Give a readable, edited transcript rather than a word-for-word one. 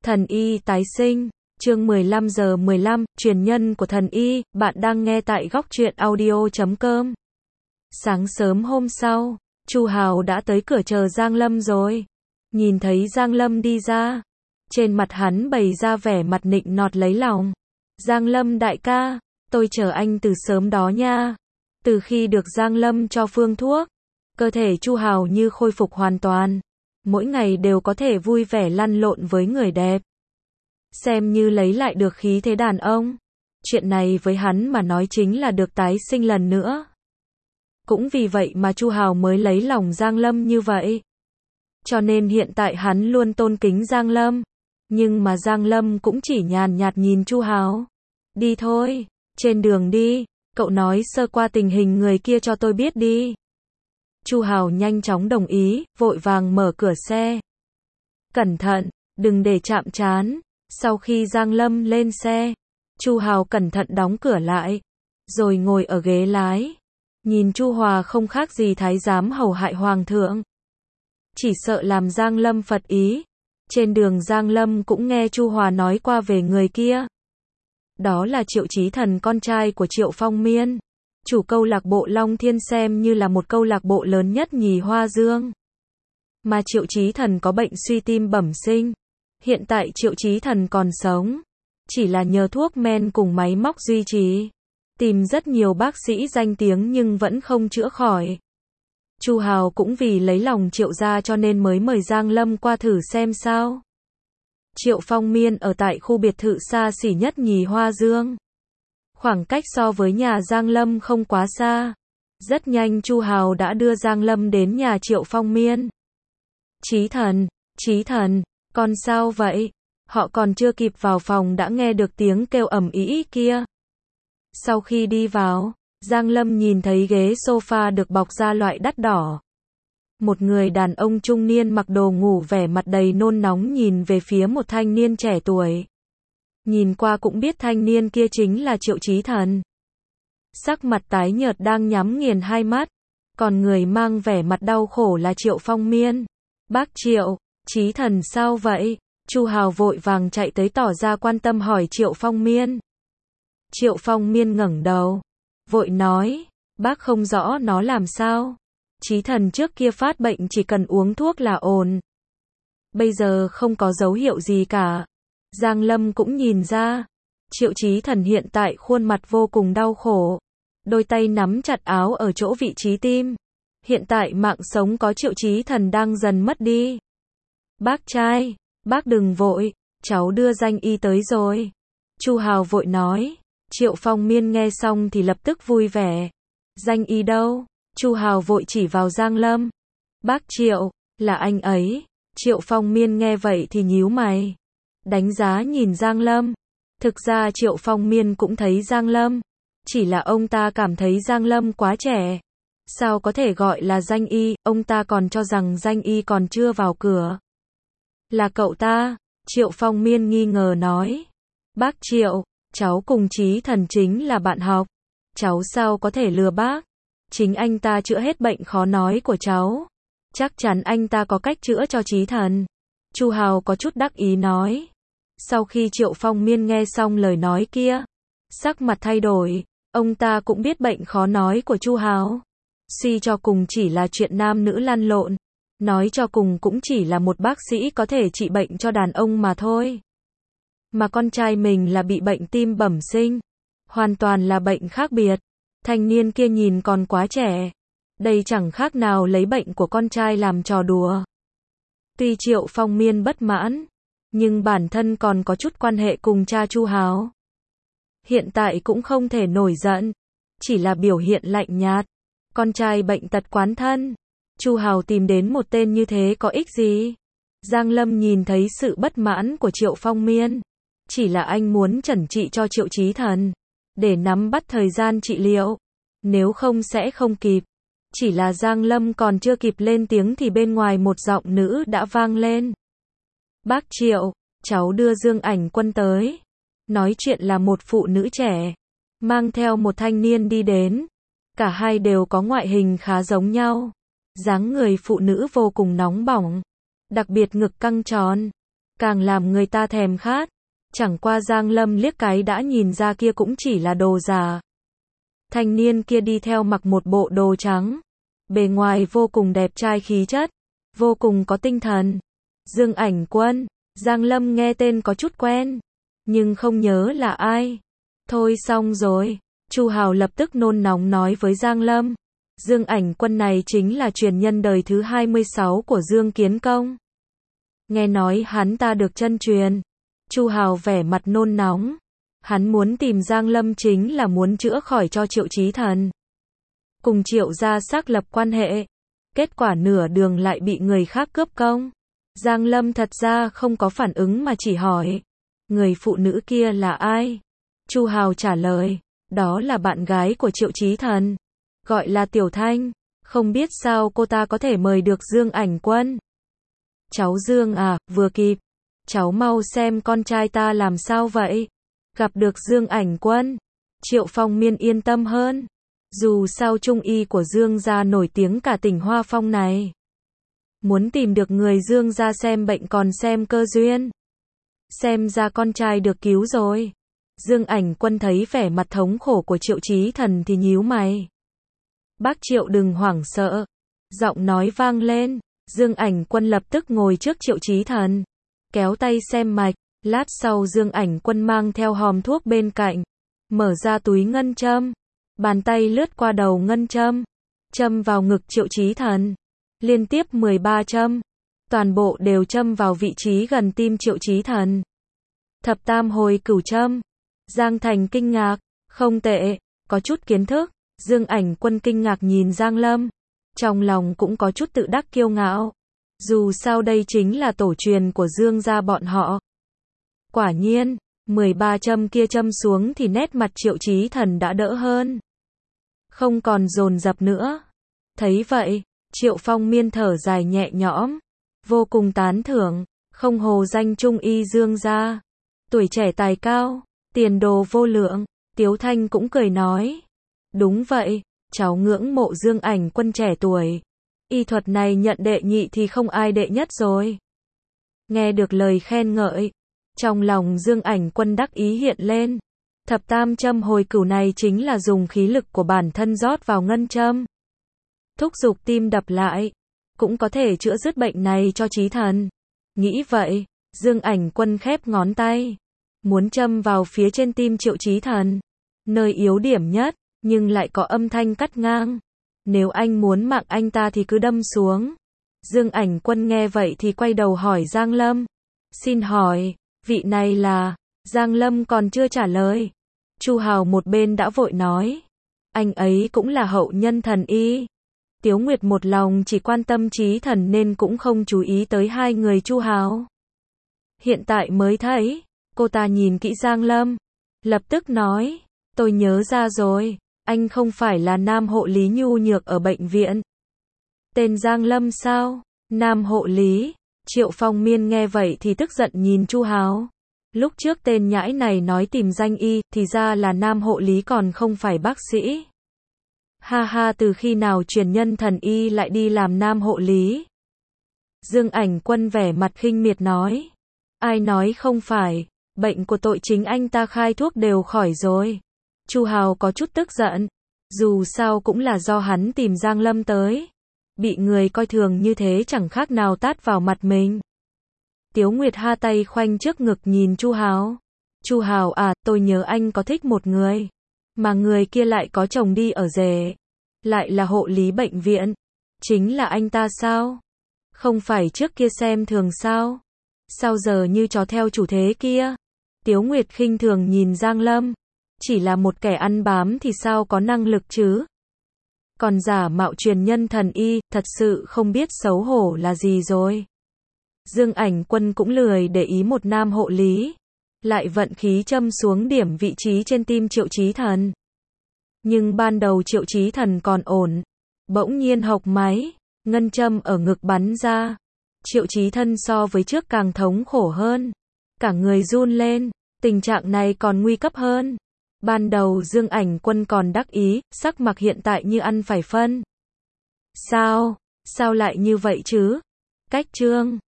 Thần y tái sinh, chương 15:15, truyền nhân của thần y, bạn đang nghe tại góc truyện audio.com. Sáng sớm hôm sau, Chu Hào đã tới cửa chờ Giang Lâm rồi. Nhìn thấy Giang Lâm đi ra, trên mặt hắn bày ra vẻ mặt nịnh nọt lấy lòng. Giang Lâm đại ca, tôi chờ anh từ sớm đó nha. Từ khi được Giang Lâm cho phương thuốc, cơ thể Chu Hào như khôi phục hoàn toàn. Mỗi ngày đều có thể vui vẻ lăn lộn với người đẹp. Xem như lấy lại được khí thế đàn ông. Chuyện này với hắn mà nói chính là được tái sinh lần nữa. Cũng vì vậy mà Chu Hào mới lấy lòng Giang Lâm như vậy. Cho nên hiện tại hắn luôn tôn kính Giang Lâm. Nhưng mà Giang Lâm cũng chỉ nhàn nhạt nhìn Chu Hào. Đi thôi, trên đường đi, cậu nói sơ qua tình hình người kia cho tôi biết đi. Chu Hào nhanh chóng đồng ý, vội vàng mở cửa xe. Cẩn thận, đừng để chạm trán. Sau khi Giang Lâm lên xe, Chu Hào cẩn thận đóng cửa lại, rồi ngồi ở ghế lái. Nhìn Chu Hòa không khác gì thái giám hầu hại hoàng thượng. Chỉ sợ làm Giang Lâm phật ý. Trên đường Giang Lâm cũng nghe Chu Hòa nói qua về người kia. Đó là Triệu Chí Thần, con trai của Triệu Phong Miên. Chủ câu lạc bộ Long Thiên xem như là một câu lạc bộ lớn nhất nhì Hoa Dương. Mà Triệu Chí Thần có bệnh suy tim bẩm sinh. Hiện tại Triệu Chí Thần còn sống, chỉ là nhờ thuốc men cùng máy móc duy trì. Tìm rất nhiều bác sĩ danh tiếng nhưng vẫn không chữa khỏi. Chu Hào cũng vì lấy lòng Triệu gia cho nên mới mời Giang Lâm qua thử xem sao. Triệu Phong Miên ở tại khu biệt thự xa xỉ nhất nhì Hoa Dương. Khoảng cách so với nhà Giang Lâm không quá xa. Rất nhanh Chu Hào đã đưa Giang Lâm đến nhà Triệu Phong Miên. Chí thần, con sao vậy? Họ còn chưa kịp vào phòng đã nghe được tiếng kêu ầm ĩ kia. Sau khi đi vào, Giang Lâm nhìn thấy ghế sofa được bọc da loại đắt đỏ. Một người đàn ông trung niên mặc đồ ngủ vẻ mặt đầy nôn nóng nhìn về phía một thanh niên trẻ tuổi. Nhìn qua cũng biết thanh niên kia chính là Triệu Chí Thần. Sắc mặt tái nhợt đang nhắm nghiền hai mắt, còn người mang vẻ mặt đau khổ là Triệu Phong Miên. Bác Triệu, Chí Thần sao vậy? Chu Hào vội vàng chạy tới tỏ ra quan tâm hỏi Triệu Phong Miên. Triệu Phong Miên ngẩng đầu, vội nói, bác không rõ nó làm sao. Chí Thần trước kia phát bệnh chỉ cần uống thuốc là ổn. Bây giờ không có dấu hiệu gì cả. Giang Lâm cũng nhìn ra, Triệu Chí Thần hiện tại khuôn mặt vô cùng đau khổ. Đôi tay nắm chặt áo ở chỗ vị trí tim. Hiện tại mạng sống có Triệu Chí Thần đang dần mất đi. Bác trai, bác đừng vội, cháu đưa danh y tới rồi. Chu Hào vội nói. Triệu Phong Miên nghe xong thì lập tức vui vẻ. Danh y đâu? Chu Hào vội chỉ vào Giang Lâm. Bác Triệu, là anh ấy. Triệu Phong Miên nghe vậy thì nhíu mày. Đánh giá nhìn Giang Lâm. Thực ra Triệu Phong Miên cũng thấy Giang Lâm. Chỉ là ông ta cảm thấy Giang Lâm quá trẻ. Sao có thể gọi là danh y, ông ta còn cho rằng danh y còn chưa vào cửa. Là cậu ta, Triệu Phong Miên nghi ngờ nói. Bác Triệu, cháu cùng Chí Thần chính là bạn học. Cháu sao có thể lừa bác? Chính anh ta chữa hết bệnh khó nói của cháu. Chắc chắn anh ta có cách chữa cho Chí Thần. Chu Hào có chút đắc ý nói. Sau khi Triệu Phong Miên nghe xong lời nói kia, sắc mặt thay đổi. Ông ta cũng biết bệnh khó nói của Chu Hào. Suy cho cùng chỉ là chuyện nam nữ lăn lộn. Nói cho cùng cũng chỉ là một bác sĩ có thể trị bệnh cho đàn ông mà thôi. Mà con trai mình là bị bệnh tim bẩm sinh. Hoàn toàn là bệnh khác biệt. Thanh niên kia nhìn còn quá trẻ. Đây chẳng khác nào lấy bệnh của con trai làm trò đùa. Tuy Triệu Phong Miên bất mãn, nhưng bản thân còn có chút quan hệ cùng cha Chu Hào. Hiện tại cũng không thể nổi giận. Chỉ là biểu hiện lạnh nhạt. Con trai bệnh tật quán thân. Chu Hào tìm đến một tên như thế có ích gì? Giang Lâm nhìn thấy sự bất mãn của Triệu Phong Miên. Chỉ là anh muốn chẩn trị cho Triệu Chí Thần. Để nắm bắt thời gian trị liệu. Nếu không sẽ không kịp. Chỉ là Giang Lâm còn chưa kịp lên tiếng thì bên ngoài một giọng nữ đã vang lên. Bác Triệu, cháu đưa Dương Ảnh Quân tới. Nói chuyện là một phụ nữ trẻ. Mang theo một thanh niên đi đến. Cả hai đều có ngoại hình khá giống nhau. Dáng người phụ nữ vô cùng nóng bỏng. Đặc biệt ngực căng tròn. càng làm người ta thèm khát. Chẳng qua Giang Lâm liếc cái đã nhìn ra kia cũng chỉ là đồ giả. Thanh niên kia đi theo mặc một bộ đồ trắng, bề ngoài vô cùng đẹp trai khí chất, vô cùng có tinh thần. Dương Ảnh Quân, Giang Lâm nghe tên có chút quen, nhưng không nhớ là ai. Thôi xong rồi, Chu Hào lập tức nôn nóng nói với Giang Lâm, Dương Ảnh Quân này chính là truyền nhân đời thứ 26 của Dương Kiến Công. Nghe nói hắn ta được chân truyền. Chu Hào vẻ mặt nôn nóng. Hắn muốn tìm Giang Lâm chính là muốn chữa khỏi cho Triệu Chí Thần. Cùng Triệu gia xác lập quan hệ. Kết quả nửa đường lại bị người khác cướp công. Giang Lâm thật ra không có phản ứng mà chỉ hỏi. Người phụ nữ kia là ai? Chu Hào trả lời. Đó là bạn gái của Triệu Chí Thần. Gọi là Tiểu Thanh. Không biết sao cô ta có thể mời được Dương Ảnh Quân. Cháu Dương à, vừa kịp. Cháu mau xem con trai ta làm sao vậy. Gặp được Dương Ảnh Quân. Triệu Phong Miên yên tâm hơn. Dù sao trung y của Dương gia nổi tiếng cả tỉnh Hoa Phong này. Muốn tìm được người Dương gia xem bệnh còn xem cơ duyên. Xem ra con trai được cứu rồi. Dương Ảnh Quân thấy vẻ mặt thống khổ của Triệu Chí Thần thì nhíu mày. Bác Triệu đừng hoảng sợ. Giọng nói vang lên. Dương Ảnh Quân lập tức ngồi trước Triệu Chí Thần. Kéo tay xem mạch. Lát sau Dương Ảnh Quân mang theo hòm thuốc bên cạnh. Mở ra túi ngân châm. Bàn tay lướt qua đầu ngân châm. Châm vào ngực Triệu Chí Thần. Liên tiếp 13 châm. Toàn bộ đều châm vào vị trí gần tim Triệu Chí Thần. Thập tam hồi cửu châm. Giang Thành kinh ngạc. Không tệ, có chút kiến thức. Dương Ảnh Quân kinh ngạc nhìn Giang Lâm. Trong lòng cũng có chút tự đắc kiêu ngạo. Dù sao đây chính là tổ truyền của Dương gia bọn họ. Quả nhiên, 13 châm kia châm xuống thì nét mặt Triệu Chí Thần đã đỡ hơn. Không còn dồn dập nữa. Thấy vậy, Triệu Phong Miên thở dài nhẹ nhõm. Vô cùng tán thưởng, không hổ danh trung y Dương gia. Tuổi trẻ tài cao, tiền đồ vô lượng. Tiếu Thanh cũng cười nói. Đúng vậy, cháu ngưỡng mộ Dương Ảnh Quân trẻ tuổi. Y thuật này nhận đệ nhị thì không ai đệ nhất rồi. Nghe được lời khen ngợi. Trong lòng Dương Ảnh Quân đắc ý hiện lên. Thập tam châm hồi cửu này chính là dùng khí lực của bản thân rót vào ngân châm. Thúc giục tim đập lại. Cũng có thể chữa dứt bệnh này cho Chí Thần. Nghĩ vậy, Dương Ảnh Quân khép ngón tay. Muốn châm vào phía trên tim Triệu Chí Thần. Nơi yếu điểm nhất, nhưng lại có âm thanh cắt ngang. Nếu anh muốn mạng anh ta thì cứ đâm xuống. Dương Ảnh Quân nghe vậy thì quay đầu hỏi Giang Lâm. Xin hỏi, vị này là... Giang Lâm còn chưa trả lời. Chu Hào một bên đã vội nói. Anh ấy cũng là hậu nhân thần y. Tiếu Nguyệt một lòng chỉ quan tâm Chí Thần nên cũng không chú ý tới hai người Chu Hào. Hiện tại mới thấy, cô ta nhìn kỹ Giang Lâm. Lập tức nói, tôi nhớ ra rồi, anh không phải là nam hộ lý nhu nhược ở bệnh viện. Tên Giang Lâm sao? Nam hộ lý. Triệu Phong Miên nghe vậy thì tức giận nhìn Chu Hào. Lúc trước tên nhãi này nói tìm danh y, thì ra là nam hộ lý còn không phải bác sĩ. Ha ha, từ khi nào truyền nhân thần y lại đi làm nam hộ lý? Dương Ảnh Quân vẻ mặt khinh miệt nói. Ai nói không phải, bệnh của tội chính anh ta khai thuốc đều khỏi rồi. Chu Hào có chút tức giận. Dù sao cũng là do hắn tìm Giang Lâm tới. Bị người coi thường như thế chẳng khác nào tát vào mặt mình. Tiếu Nguyệt ha tay khoanh trước ngực nhìn Chu Hào. Chu Hào à, tôi nhớ anh có thích một người. Mà người kia lại có chồng đi ở rể. Lại là hộ lý bệnh viện. Chính là anh ta sao? Không phải trước kia xem thường sao? Sao giờ như chó theo chủ thế kia? Tiếu Nguyệt khinh thường nhìn Giang Lâm. Chỉ là một kẻ ăn bám thì sao có năng lực chứ? Còn giả mạo truyền nhân thần y, thật sự không biết xấu hổ là gì rồi. Dương Ảnh Quân cũng lười để ý một nam hộ lý. Lại vận khí châm xuống điểm vị trí trên tim Triệu Chí Thần. Nhưng ban đầu Triệu Chí Thần còn ổn. Bỗng nhiên hộc máy, ngân châm ở ngực bắn ra. Triệu Chí Thần so với trước càng thống khổ hơn. Cả người run lên, tình trạng này còn nguy cấp hơn. Ban đầu Dương Ảnh Quân còn đắc ý, sắc mặt hiện tại như ăn phải phân. Sao lại như vậy chứ? Cách chương